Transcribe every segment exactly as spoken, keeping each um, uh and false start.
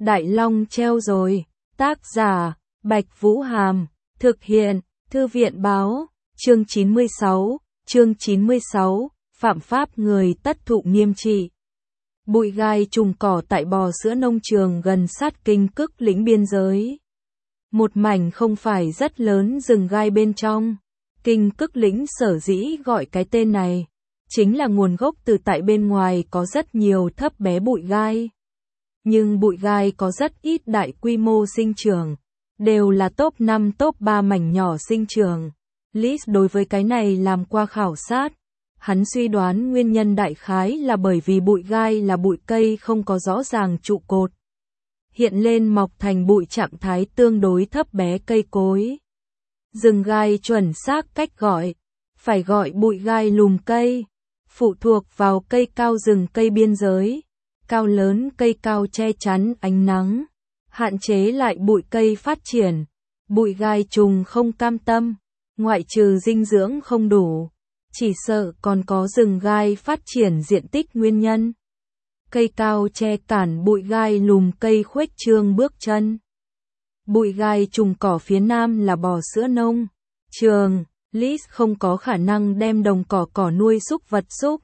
Đại Long treo rồi. Tác giả, Bạch Vũ Hàm. Thực hiện, Thư viện Báo. Chương chín mươi sáu, chương chín mươi sáu, phạm pháp người tất thụ nghiêm trị. Bụi gai trùng cỏ tại bò sữa nông trường gần sát Kinh Cức Lĩnh biên giới. Một mảnh không phải rất lớn rừng gai bên trong. Kinh Cức Lĩnh sở dĩ gọi cái tên này, chính là nguồn gốc từ tại bên ngoài có rất nhiều thấp bé bụi gai. Nhưng bụi gai có rất ít đại quy mô sinh trưởng, đều là top năm top ba mảnh nhỏ sinh trưởng. Liz đối với cái này làm qua khảo sát. Hắn suy đoán nguyên nhân đại khái là bởi vì bụi gai là bụi cây không có rõ ràng trụ cột. Hiện lên mọc thành bụi trạng thái tương đối thấp bé cây cối. Rừng gai chuẩn xác cách gọi, phải gọi bụi gai lùm cây, phụ thuộc vào cây cao rừng cây biên giới. Cao lớn cây cao che chắn ánh nắng, hạn chế lại bụi cây phát triển. Bụi gai trùng không cam tâm, ngoại trừ dinh dưỡng không đủ, chỉ sợ còn có rừng gai phát triển diện tích nguyên nhân. Cây cao che cản bụi gai lùm cây khuếch trương bước chân. Bụi gai trùng cỏ phía nam là bò sữa nông trường. Liz không có khả năng đem đồng cỏ cỏ nuôi súc vật súc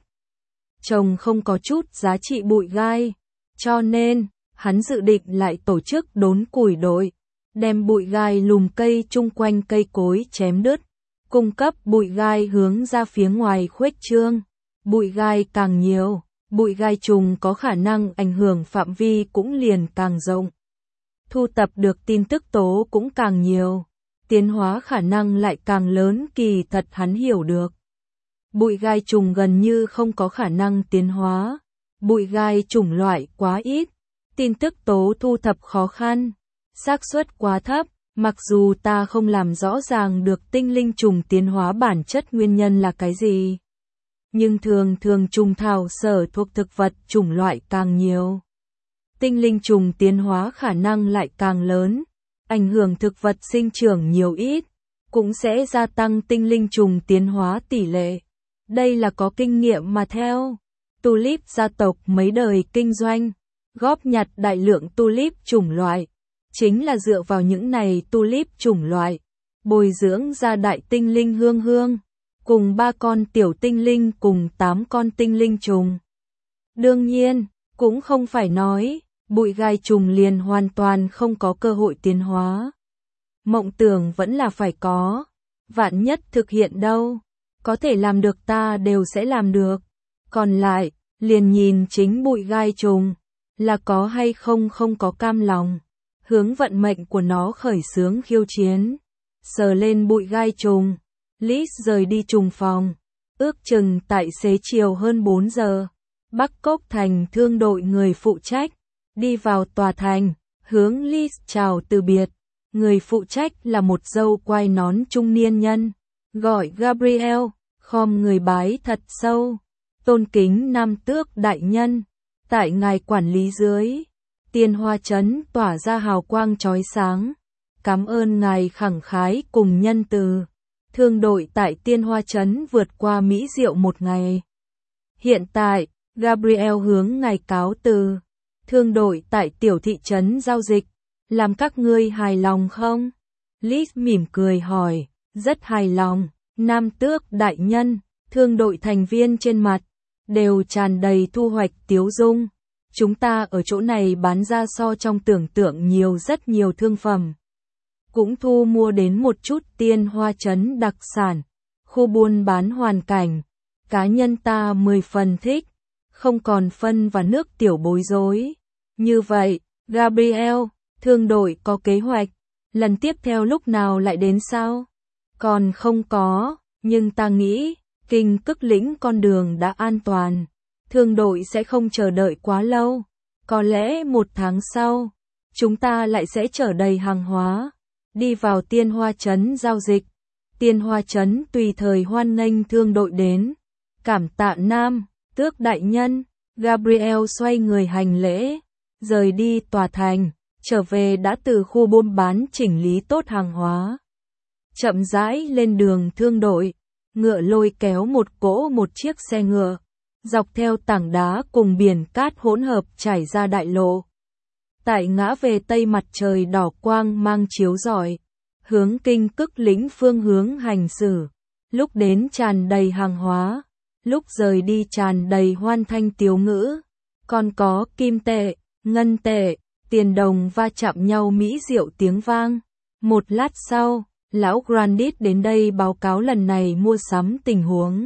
trồng không có chút giá trị bụi gai, cho nên hắn dự định lại tổ chức đốn củi đội, đem bụi gai lùm cây chung quanh cây cối chém đứt, cung cấp bụi gai hướng ra phía ngoài khuếch trương. Bụi gai càng nhiều, bụi gai trùng có khả năng ảnh hưởng phạm vi cũng liền càng rộng. Thu tập được tin tức tố cũng càng nhiều, tiến hóa khả năng lại càng lớn. Kỳ thật hắn hiểu được, bụi gai trùng gần như không có khả năng tiến hóa. Bụi gai chủng loại quá ít, tin tức tố thu thập khó khăn, xác suất quá thấp. Mặc dù ta không làm rõ ràng được tinh linh trùng tiến hóa bản chất nguyên nhân là cái gì, nhưng thường thường trùng thảo sở thuộc thực vật chủng loại càng nhiều, tinh linh trùng tiến hóa khả năng lại càng lớn. Ảnh hưởng thực vật sinh trưởng nhiều ít, cũng sẽ gia tăng tinh linh trùng tiến hóa tỷ lệ. Đây là có kinh nghiệm mà theo. Tulip gia tộc mấy đời kinh doanh, góp nhặt đại lượng tulip chủng loại. Chính là dựa vào những này tulip chủng loại, bồi dưỡng ra đại tinh linh hương hương, cùng ba con tiểu tinh linh cùng tám con tinh linh trùng. Đương nhiên, cũng không phải nói, bụi gai trùng liền hoàn toàn không có cơ hội tiến hóa. Mộng tưởng vẫn là phải có, vạn nhất thực hiện đâu, có thể làm được ta đều sẽ làm được. Còn lại, liền nhìn chính bụi gai trùng, là có hay không không có cam lòng, hướng vận mệnh của nó khởi xướng khiêu chiến. Sờ lên bụi gai trùng, Liz rời đi trùng phòng, ước chừng tại xế chiều hơn bốn giờ. Bắc Cốc Thành thương đội người phụ trách đi vào tòa thành, hướng Liz chào từ biệt. Người phụ trách là một dâu quai nón trung niên nhân, gọi Gabriel, khom người bái thật sâu, tôn kính nam tước đại nhân. Tại ngài quản lý dưới, Tiên Hoa Trấn tỏa ra hào quang chói sáng. Cảm ơn ngài khẳng khái cùng nhân từ. Thương đội tại Tiên Hoa Trấn vượt qua mỹ diệu một ngày. Hiện tại, Gabriel hướng ngài cáo từ. Thương đội tại tiểu thị trấn giao dịch, làm các ngươi hài lòng không? Liz mỉm cười hỏi, rất hài lòng. Nam tước đại nhân, thương đội thành viên trên mặt đều tràn đầy thu hoạch tiếu dung. Chúng ta ở chỗ này bán ra so trong tưởng tượng nhiều rất nhiều thương phẩm. Cũng thu mua đến một chút Tiên Hoa Trấn đặc sản. Khu buôn bán hoàn cảnh, cá nhân ta mười phần thích, không còn phân và nước tiểu bối rối. Như vậy, Gabriel, thương đội có kế hoạch, lần tiếp theo lúc nào lại đến sao? Còn không có, nhưng ta nghĩ, Kinh Cức Lĩnh con đường đã an toàn. Thương đội sẽ không chờ đợi quá lâu. Có lẽ một tháng sau, chúng ta lại sẽ chở đầy hàng hóa, đi vào Tiên Hoa Trấn giao dịch. Tiên Hoa Trấn tùy thời hoan nghênh thương đội đến. Cảm tạ nam tước đại nhân. Gabriel xoay người hành lễ, rời đi tòa thành, trở về đã từ khu buôn bán chỉnh lý tốt hàng hóa. Chậm rãi lên đường thương đội, ngựa lôi kéo một cỗ một chiếc xe ngựa, dọc theo tảng đá cùng biển cát hỗn hợp trải ra đại lộ. Tại ngã về tây mặt trời đỏ quang mang chiếu rọi, hướng Kinh Cức lĩnh phương hướng hành xử, lúc đến tràn đầy hàng hóa, lúc rời đi tràn đầy hoan thanh tiếu ngữ, còn có kim tệ, ngân tệ, tiền đồng va chạm nhau mỹ diệu tiếng vang. Một lát sau, lão Grandit đến đây báo cáo lần này mua sắm tình huống.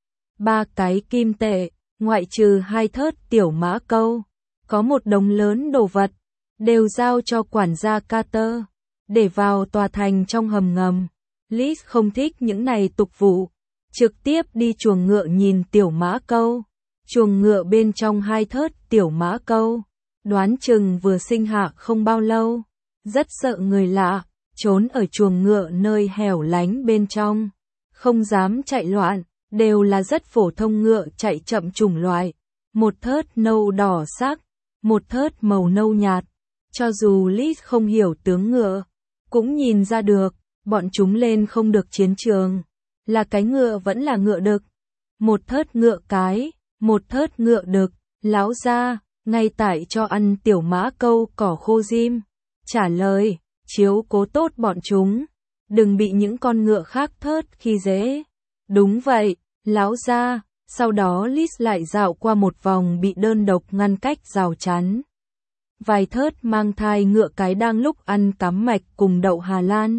Ba cái kim tệ, ngoại trừ hai thớt tiểu mã câu, có một đống lớn đồ vật, đều giao cho quản gia Carter, để vào tòa thành trong hầm ngầm. Liz không thích những này tục vụ, trực tiếp đi chuồng ngựa nhìn tiểu mã câu. Chuồng ngựa bên trong hai thớt tiểu mã câu, đoán chừng vừa sinh hạ không bao lâu, rất sợ người lạ, trốn ở chuồng ngựa nơi hẻo lánh bên trong, không dám chạy loạn, đều là rất phổ thông ngựa chạy chậm chủng loại, một thớt nâu đỏ sắc, một thớt màu nâu nhạt. Cho dù Liz không hiểu tướng ngựa, cũng nhìn ra được, bọn chúng lên không được chiến trường, là cái ngựa vẫn là ngựa đực. Một thớt ngựa cái, một thớt ngựa đực, lão gia, ngay tại cho ăn tiểu mã câu cỏ khô dim. Trả lời, chiếu cố tốt bọn chúng, đừng bị những con ngựa khác thớt khi dễ. Đúng vậy, lão gia. Sau đó Liz lại dạo qua một vòng bị đơn độc ngăn cách rào chắn. Vài thớt mang thai ngựa cái đang lúc ăn cắm mạch cùng đậu Hà Lan.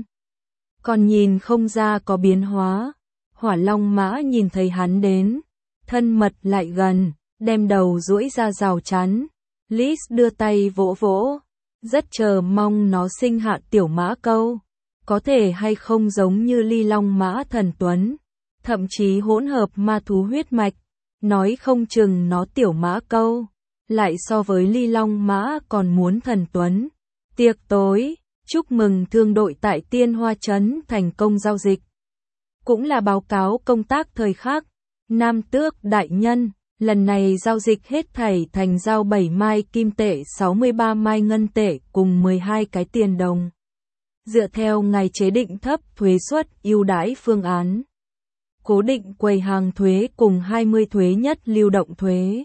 Còn nhìn không ra có biến hóa. Hỏa Long mã nhìn thấy hắn đến, thân mật lại gần, đem đầu duỗi ra rào chắn. Liz đưa tay vỗ vỗ, rất chờ mong nó sinh hạ tiểu mã câu. Có thể hay không giống như Ly Long mã thần tuấn, thậm chí hỗn hợp ma thú huyết mạch, nói không chừng nó tiểu mã câu, lại so với Ly Long mã còn muốn thần tuấn. Tiệc tối, chúc mừng thương đội tại Tiên Hoa Trấn thành công giao dịch. Cũng là báo cáo công tác thời khắc. Nam tước đại nhân, lần này giao dịch hết thảy thành giao bảy mai kim tệ, sáu mươi ba mai ngân tệ cùng mười hai cái tiền đồng. Dựa theo ngài chế định thấp thuế suất ưu đãi phương án. Cố định quầy hàng thuế cùng hai mươi thuế nhất lưu động thuế.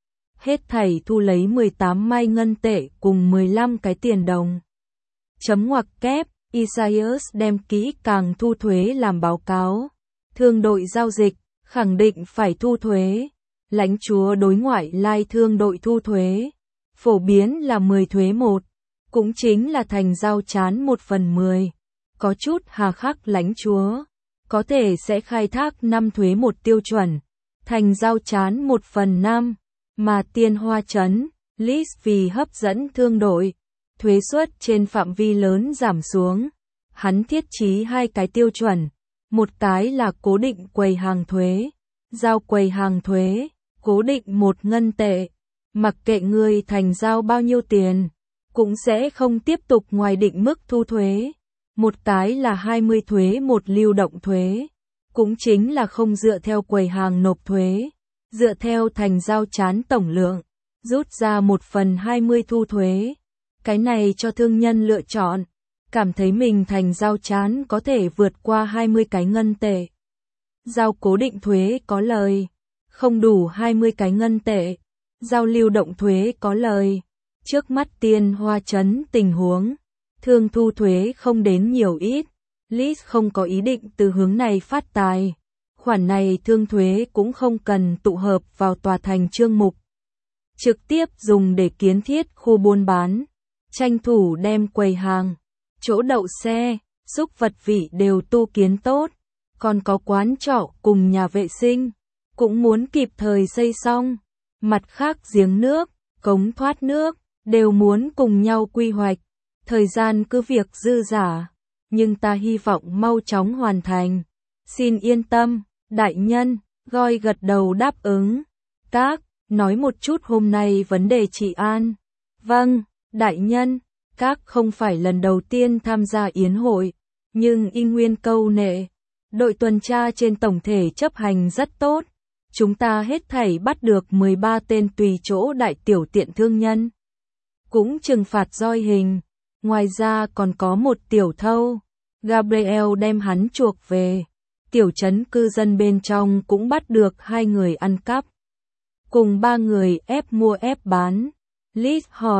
Hết thảy thu lấy mười tám mai ngân tệ cùng mười lăm cái tiền đồng. Chấm ngoặc kép, Isaias đem kỹ càng thu thuế làm báo cáo. Thương đội giao dịch, khẳng định phải thu thuế. Lãnh chúa đối ngoại lai thương đội thu thuế. Phổ biến là mười thuế một, cũng chính là thành giao chán một phần mười. Có chút hà khắc lãnh chúa, có thể sẽ khai thác năm thuế một tiêu chuẩn, thành giao chán một phần năm, mà Tiên Hoa Trấn, Liz vì hấp dẫn thương đội, thuế suất trên phạm vi lớn giảm xuống. Hắn thiết chí hai cái tiêu chuẩn, một cái là cố định quầy hàng thuế, giao quầy hàng thuế, cố định một ngân tệ, mặc kệ người thành giao bao nhiêu tiền, cũng sẽ không tiếp tục ngoài định mức thu thuế. Một cái là hai mươi thuế một lưu động thuế, cũng chính là không dựa theo quầy hàng nộp thuế, dựa theo thành giao chán tổng lượng, rút ra một phần hai mươi thu thuế. Cái này cho thương nhân lựa chọn, cảm thấy mình thành giao chán có thể vượt qua hai mươi cái ngân tệ. Giao cố định thuế có lời, không đủ hai mươi cái ngân tệ. Giao lưu động thuế có lời. Trước mắt Tiên Hoa Trấn tình huống, thương thu thuế không đến nhiều ít. Liz không có ý định từ hướng này phát tài. Khoản này thương thuế cũng không cần tụ hợp vào tòa thành chương mục. Trực tiếp dùng để kiến thiết khu buôn bán. Tranh thủ đem quầy hàng, chỗ đậu xe, xúc vật vị đều tu kiến tốt. Còn có quán trọ cùng nhà vệ sinh, cũng muốn kịp thời xây xong. Mặt khác giếng nước, cống thoát nước, đều muốn cùng nhau quy hoạch. Thời gian cứ việc dư dả, nhưng ta hy vọng mau chóng hoàn thành. Xin yên tâm, đại nhân, Goi gật đầu đáp ứng. Các, nói một chút hôm nay vấn đề trị an. Vâng, đại nhân, các không phải lần đầu tiên tham gia yến hội, nhưng y nguyên câu nệ. Đội tuần tra trên tổng thể chấp hành rất tốt. Chúng ta hết thảy bắt được mười ba tên tùy chỗ đại tiểu tiện thương nhân. Cũng trừng phạt roi hình. Ngoài ra còn có một tiểu thâu. Gabriel đem hắn chuộc về. Tiểu trấn cư dân bên trong cũng bắt được hai người ăn cắp. Cùng ba người ép mua ép bán. Liz hỏi,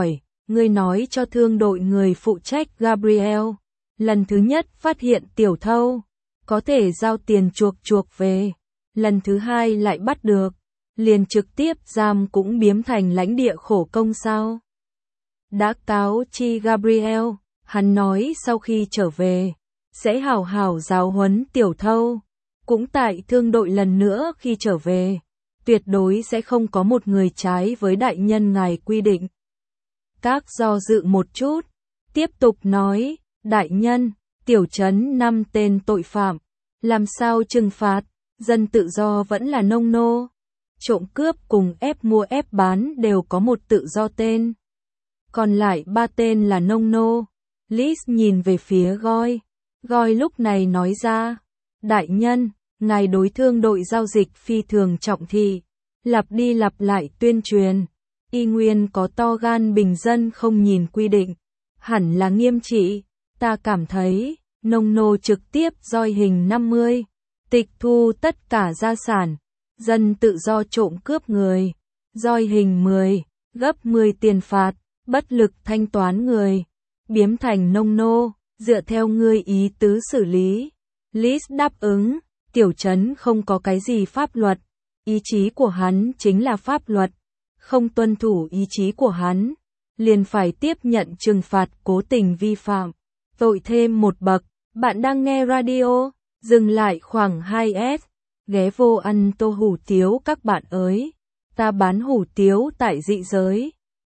Ngươi nói cho thương đội người phụ trách Gabriel, lần thứ nhất phát hiện tiểu thâu, có thể giao tiền chuộc chuộc về, lần thứ hai lại bắt được, liền trực tiếp giam cũng biếm thành lãnh địa khổ công sao? Đã cáo chi Gabriel, hắn nói sau khi trở về, sẽ hảo hảo giáo huấn tiểu thâu, cũng tại thương đội lần nữa khi trở về, tuyệt đối sẽ không có một người trái với đại nhân ngài quy định. Các do dự một chút, tiếp tục nói, đại nhân, tiểu trấn năm tên tội phạm, làm sao trừng phạt, dân tự do vẫn là nông nô, trộm cướp cùng ép mua ép bán đều có một tự do tên. Còn lại ba tên là nông nô. Liz nhìn về phía Goi. Goi lúc này nói ra, đại nhân, ngài đối thương đội giao dịch phi thường trọng thị, lặp đi lặp lại tuyên truyền, y nguyên có to gan bình dân không nhìn quy định, hẳn là nghiêm trị, ta cảm thấy, nông nô trực tiếp roi hình năm mươi, tịch thu tất cả gia sản, dân tự do trộm cướp người, roi hình mười, gấp mười tiền phạt, bất lực thanh toán người, biếm thành nông nô, dựa theo ngươi ý tứ xử lý. Liz đáp ứng, tiểu trấn không có cái gì pháp luật, ý chí của hắn chính là pháp luật, không tuân thủ ý chí của hắn, liền phải tiếp nhận trừng phạt cố tình vi phạm, tội thêm một bậc. Bạn đang nghe radio, dừng lại khoảng hai s, ghé vô ăn tô hủ tiếu các bạn ơi, ta bán hủ tiếu tại dị giới.